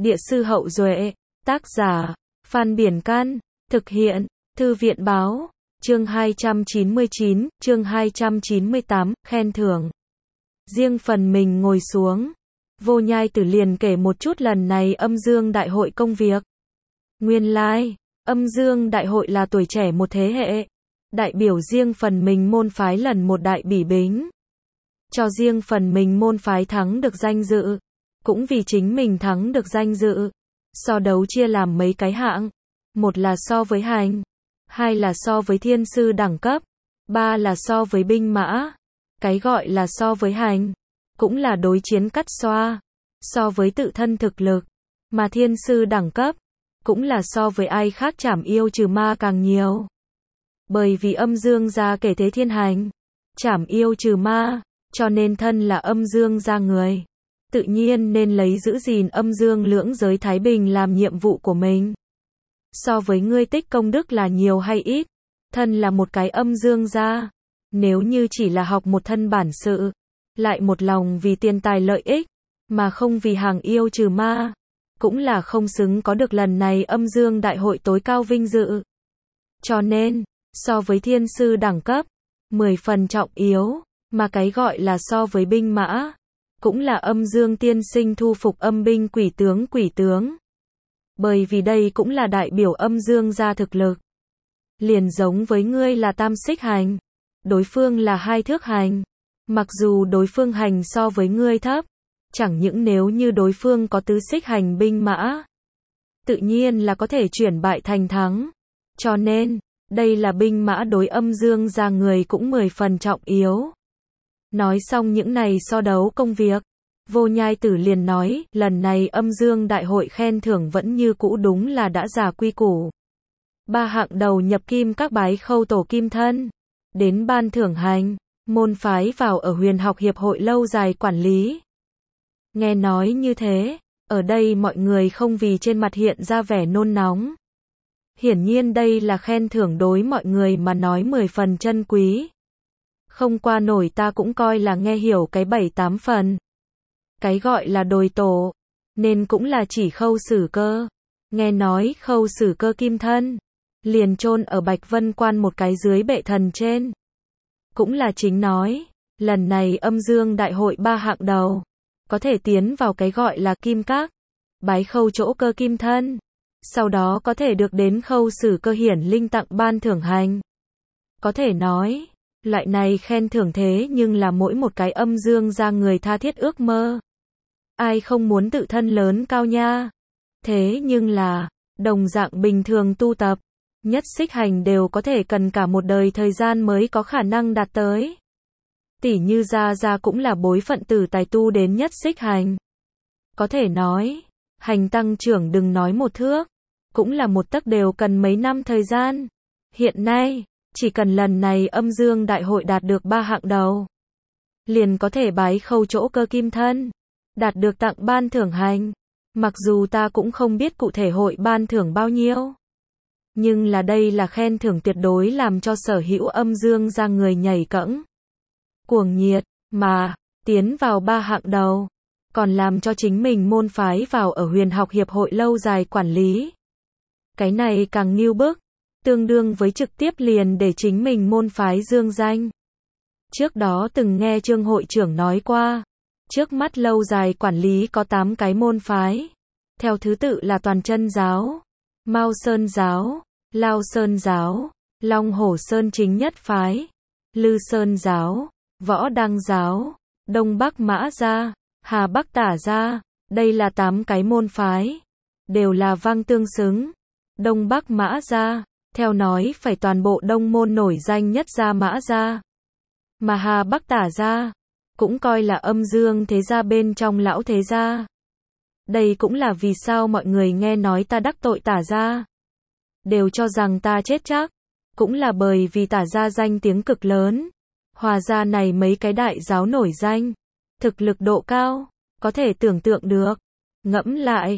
Địa sư Hậu Duệ, tác giả, Phan Biển Can, thực hiện, Thư viện Báo, chương 299, chương 298, khen thưởng. Riêng phần mình ngồi xuống, Vô Nhai Tử liền kể một chút lần này âm dương đại hội công việc. Nguyên lai, âm dương đại hội là tuổi trẻ một thế hệ, đại biểu riêng phần mình môn phái lần một đại bỉ bính. Cho riêng phần mình môn phái thắng được danh dự, cũng vì chính mình thắng được danh dự. So đấu chia làm mấy cái hạng, một là so với hành, hai là so với thiên sư đẳng cấp, ba là so với binh mã. Cái gọi là so với hành, cũng là đối chiến cắt xoa, so với tự thân thực lực, mà thiên sư đẳng cấp, cũng là so với ai khác trảm yêu trừ ma càng nhiều. Bởi vì âm dương gia kể thế thiên hành, trảm yêu trừ ma, cho nên thân là âm dương gia người, tự nhiên nên lấy giữ gìn âm dương lưỡng giới thái bình làm nhiệm vụ của mình. So với ngươi tích công đức là nhiều hay ít, thân là một cái âm dương gia, nếu như chỉ là học một thân bản sự, lại một lòng vì tiền tài lợi ích, mà không vì hàng yêu trừ ma, cũng là không xứng có được lần này âm dương đại hội tối cao vinh dự. Cho nên, so với thiên sư đẳng cấp, 10 phần trọng yếu, mà cái gọi là so với binh mã, cũng là âm dương tiên sinh thu phục âm binh quỷ tướng. Bởi vì đây cũng là đại biểu âm dương gia thực lực. Liền giống với ngươi là tam xích hành, đối phương là 2 thước hành. Mặc dù đối phương hành so với ngươi thấp, chẳng những nếu như đối phương có tứ xích hành binh mã, tự nhiên là có thể chuyển bại thành thắng. Cho nên, đây là binh mã đối âm dương gia người cũng 10 phần trọng yếu. Nói xong những này so đấu công việc, Vô Nhai Tử liền nói, lần này âm dương đại hội khen thưởng vẫn như cũ đúng là đã già quy củ. 3 hạng đầu nhập kim các bái khâu tổ kim thân, đến ban thưởng hành, môn phái vào ở Huyền Học Hiệp hội lâu dài quản lý. Nghe nói như thế, ở đây mọi người không vì trên mặt hiện ra vẻ nôn nóng. Hiển nhiên đây là khen thưởng đối mọi người mà nói 10 phần chân quý. Không qua nổi ta cũng coi là nghe hiểu cái 7-8 phần. Cái gọi là đồi tổ, nên cũng là chỉ Khâu Xử Cơ. Nghe nói Khâu Xử Cơ kim thân, liền chôn ở Bạch Vân Quan một cái dưới bệ thần trên. Cũng là chính nói, lần này âm dương đại hội 3 hạng đầu, có thể tiến vào cái gọi là kim các, bái khâu chỗ cơ kim thân. Sau đó có thể được đến Khâu Xử Cơ hiển linh tặng ban thưởng hành. Có thể nói, loại này khen thưởng thế nhưng là mỗi một cái âm dương gia người tha thiết ước mơ. Ai không muốn tự thân lớn cao nha. Thế nhưng là, đồng dạng bình thường tu tập, nhất xích hành đều có thể cần cả một đời thời gian mới có khả năng đạt tới. Tỉ như Gia cũng là bối phận tử tài tu đến nhất xích hành. Có thể nói, hành tăng trưởng đừng nói 1 thước, cũng là 1 tấc đều cần mấy năm thời gian. Hiện nay, chỉ cần lần này âm dương đại hội đạt được 3 hạng đầu, liền có thể bái khâu chỗ cơ kim thân, đạt được tặng ban thưởng hành. Mặc dù ta cũng không biết cụ thể hội ban thưởng bao nhiêu, nhưng là đây là khen thưởng tuyệt đối làm cho sở hữu âm dương gia người nhảy cẫng, cuồng nhiệt, mà tiến vào 3 hạng đầu, còn làm cho chính mình môn phái vào ở Huyền Học Hiệp hội lâu dài quản lý. Cái này càng ngưu bức, tương đương với trực tiếp liền để chính mình môn phái dương danh. Trước đó từng nghe Trương hội trưởng nói qua, trước mắt lâu dài quản lý có 8 cái môn phái, theo thứ tự là Toàn Chân Giáo, Mao Sơn Giáo, Lao Sơn Giáo, Long Hổ Sơn Chính Nhất Phái, Lư Sơn Giáo, Võ Đăng Giáo, Đông Bắc Mã Gia, Hà Bắc Tả Gia. Đây là 8 cái môn phái, đều là vang tương xứng. Đông Bắc Mã Gia, theo nói phải toàn bộ đông môn nổi danh nhất gia Mã Gia. Mà Hà Bắc Tả Gia, cũng coi là âm dương thế gia bên trong lão thế gia. Đây cũng là vì sao mọi người nghe nói ta đắc tội Tả Gia, đều cho rằng ta chết chắc. Cũng là bởi vì Tả Gia danh tiếng cực lớn. Hòa ra này mấy cái đại giáo nổi danh, thực lực độ cao, có thể tưởng tượng được. Ngẫm lại,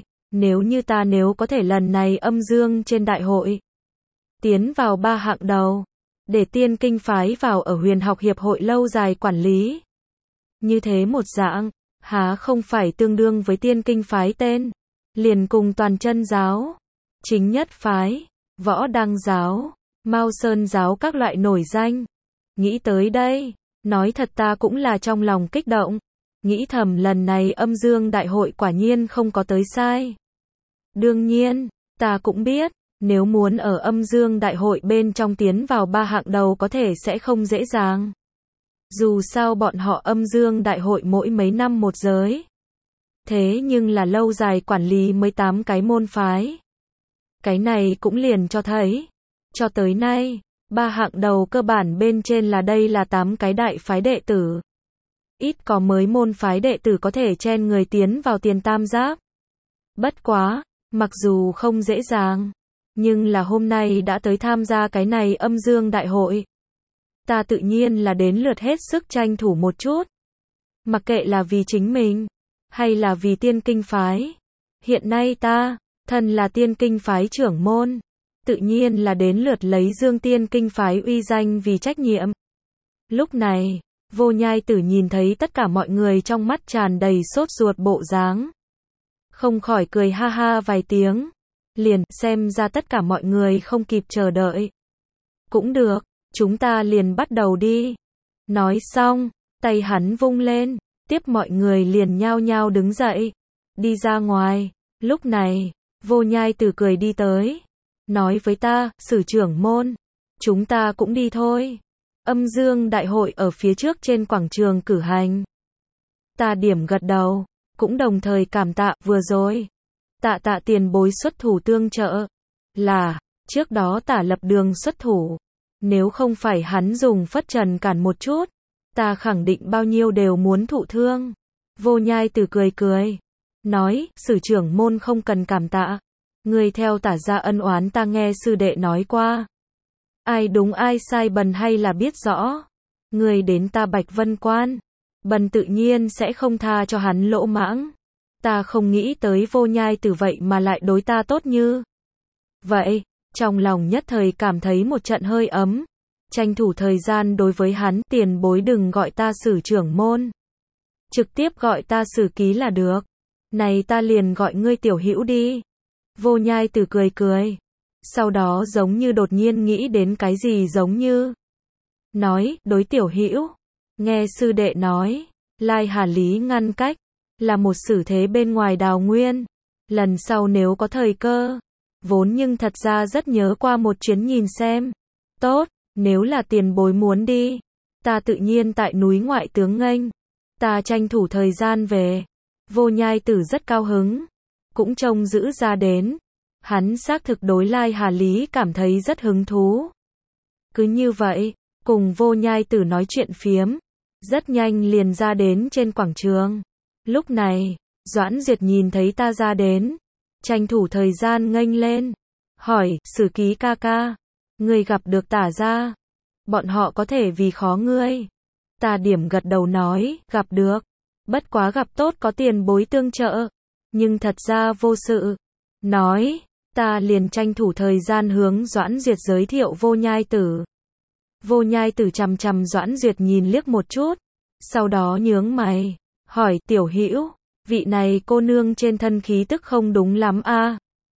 nếu có thể lần này âm dương trên đại hội, tiến vào 3 hạng đầu, để tiên kinh phái vào ở Huyền Học Hiệp hội lâu dài quản lý. Như thế một dạng, há không phải tương đương với tiên kinh phái tên, liền cùng Toàn Chân giáo, Chính Nhất phái, Võ Đăng giáo, Mao Sơn giáo các loại nổi danh. Nghĩ tới đây, nói thật ta cũng là trong lòng kích động, nghĩ thầm lần này âm dương đại hội quả nhiên không có tới sai. Đương nhiên, ta cũng biết, nếu muốn ở âm dương đại hội bên trong tiến vào 3 hạng đầu có thể sẽ không dễ dàng. Dù sao bọn họ âm dương đại hội mỗi mấy năm một giới. Thế nhưng là lâu dài quản lý 18 cái môn phái. Cái này cũng liền cho thấy, cho tới nay, 3 hạng đầu cơ bản bên trên là đây là 8 cái đại phái đệ tử. Ít có mới môn phái đệ tử có thể chen người tiến vào tiền tam giáp. Bất quá, mặc dù không dễ dàng, nhưng là hôm nay đã tới tham gia cái này âm dương đại hội. Ta tự nhiên là đến lượt hết sức tranh thủ một chút. Mặc kệ là vì chính mình, hay là vì tiên kinh phái. Hiện nay ta, thân là tiên kinh phái trưởng môn, tự nhiên là đến lượt lấy dương tiên kinh phái uy danh vì trách nhiệm. Lúc này, Vô Nhai Tử nhìn thấy tất cả mọi người trong mắt tràn đầy sốt ruột bộ dáng. Không khỏi cười ha ha vài tiếng. Liền, xem ra tất cả mọi người không kịp chờ đợi. Cũng được, chúng ta liền bắt đầu đi. Nói xong, tay hắn vung lên, tiếp mọi người liền nhao nhao đứng dậy, đi ra ngoài. Lúc này, Vô Nhai Tử cười đi tới, nói với ta, Sử trưởng môn, chúng ta cũng đi thôi. Âm dương đại hội ở phía trước trên quảng trường cử hành. Ta điểm gật đầu, cũng đồng thời cảm tạ vừa rồi. Tạ tiền bối xuất thủ tương trợ. Là, trước đó Tả Lập Đường xuất thủ. Nếu không phải hắn dùng phất trần cản một chút, ta khẳng định bao nhiêu đều muốn thụ thương. Vô Nhai Tử cười cười, nói, Sử trưởng môn không cần cảm tạ. Người theo Tả gia ân oán ta nghe sư đệ nói qua. Ai đúng ai sai Bần hay là biết rõ. Người đến ta Bạch Vân Quan, Bần tự nhiên sẽ không tha cho hắn lỗ mãng. Ta không nghĩ tới Vô Nhai Tử vậy mà lại đối ta tốt như vậy, trong lòng nhất thời cảm thấy một trận hơi ấm. Tranh thủ thời gian đối với hắn, tiền bối đừng gọi ta Sử trưởng môn. Trực tiếp gọi ta Sử ký là được. Này ta liền gọi ngươi tiểu hữu đi. Vô Nhai Tử cười cười. Sau đó giống như đột nhiên nghĩ đến cái gì giống như. Nói, đối tiểu hữu. Nghe sư đệ nói, Lai Hà Lý ngăn cách, là một sử thế bên ngoài Đào Nguyên. Lần sau nếu có thời cơ, vốn nhưng thật ra rất nhớ qua một chuyến nhìn xem. Tốt, nếu là tiền bối muốn đi, ta tự nhiên tại núi ngoại tướng nghênh. Ta tranh thủ thời gian về. Vô Nhai Tử rất cao hứng, cũng trông giữ ra đến. Hắn xác thực đối Lai Hà Lý cảm thấy rất hứng thú. Cứ như vậy, cùng Vô Nhai Tử nói chuyện phiếm, rất nhanh liền ra đến trên quảng trường. Lúc này, Doãn Duyệt nhìn thấy ta ra đến, tranh thủ thời gian nghênh lên, hỏi, Sử ký ca ca, ngươi gặp được Tả gia, bọn họ có thể vì khó ngươi. Ta điểm gật đầu nói, gặp được, bất quá gặp tốt có tiền bối tương trợ, nhưng thật ra vô sự. Nói, ta liền tranh thủ thời gian hướng Doãn Duyệt giới thiệu Vô Nhai Tử. Vô Nhai Tử chằm chằm Doãn Duyệt nhìn liếc một chút, sau đó nhướng mày, hỏi, tiểu hữu, vị này cô nương trên thân khí tức không đúng lắm a.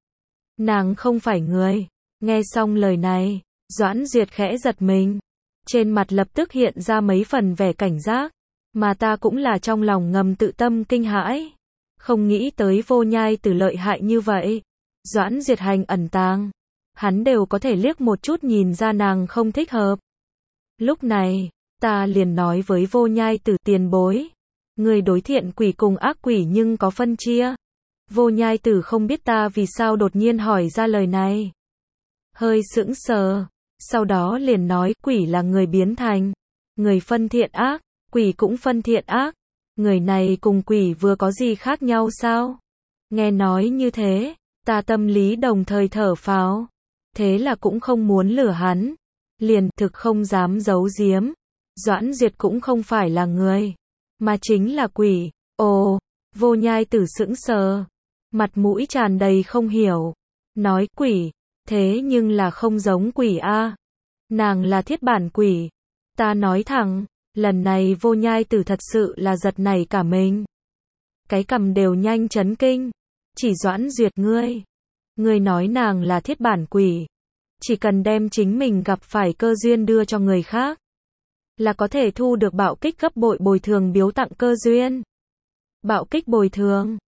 Nàng không phải người. Nghe xong lời này, Doãn Duyệt khẽ giật mình, trên mặt lập tức hiện ra mấy phần vẻ cảnh giác, mà ta cũng là trong lòng ngầm tự tâm kinh hãi, không nghĩ tới Vô Nhai Tử lợi hại như vậy. Doãn Duyệt hành ẩn tàng, hắn đều có thể liếc một chút nhìn ra nàng không thích hợp. Lúc này, ta liền nói với Vô Nhai Tử, tiền bối, người đối thiện quỷ cùng ác quỷ nhưng có phân chia. Vô Nhai Tử không biết ta vì sao đột nhiên hỏi ra lời này, hơi sững sờ, sau đó liền nói, quỷ là người biến thành, người phân thiện ác, quỷ cũng phân thiện ác, người này cùng quỷ vừa có gì khác nhau sao? Nghe nói như thế, ta tâm lý đồng thời thở phào, thế là cũng không muốn lừa hắn, liền thực không dám giấu giếm, Doãn Duyệt cũng không phải là người, mà chính là quỷ. Ồ, Vô Nhai Tử sững sờ, mặt mũi tràn đầy không hiểu, nói, quỷ, thế nhưng là không giống quỷ a. Nàng là thiết bản quỷ. Ta nói thẳng, lần này Vô Nhai Tử thật sự là giật nảy cả mình. Cái cằm đều nhanh chấn kinh. Chỉ Doãn Duyệt ngươi. Ngươi nói nàng là thiết bản quỷ. Chỉ cần đem chính mình gặp phải cơ duyên đưa cho người khác, là có thể thu được bạo kích gấp bội bồi thường biếu tặng cơ duyên. Bạo kích bồi thường.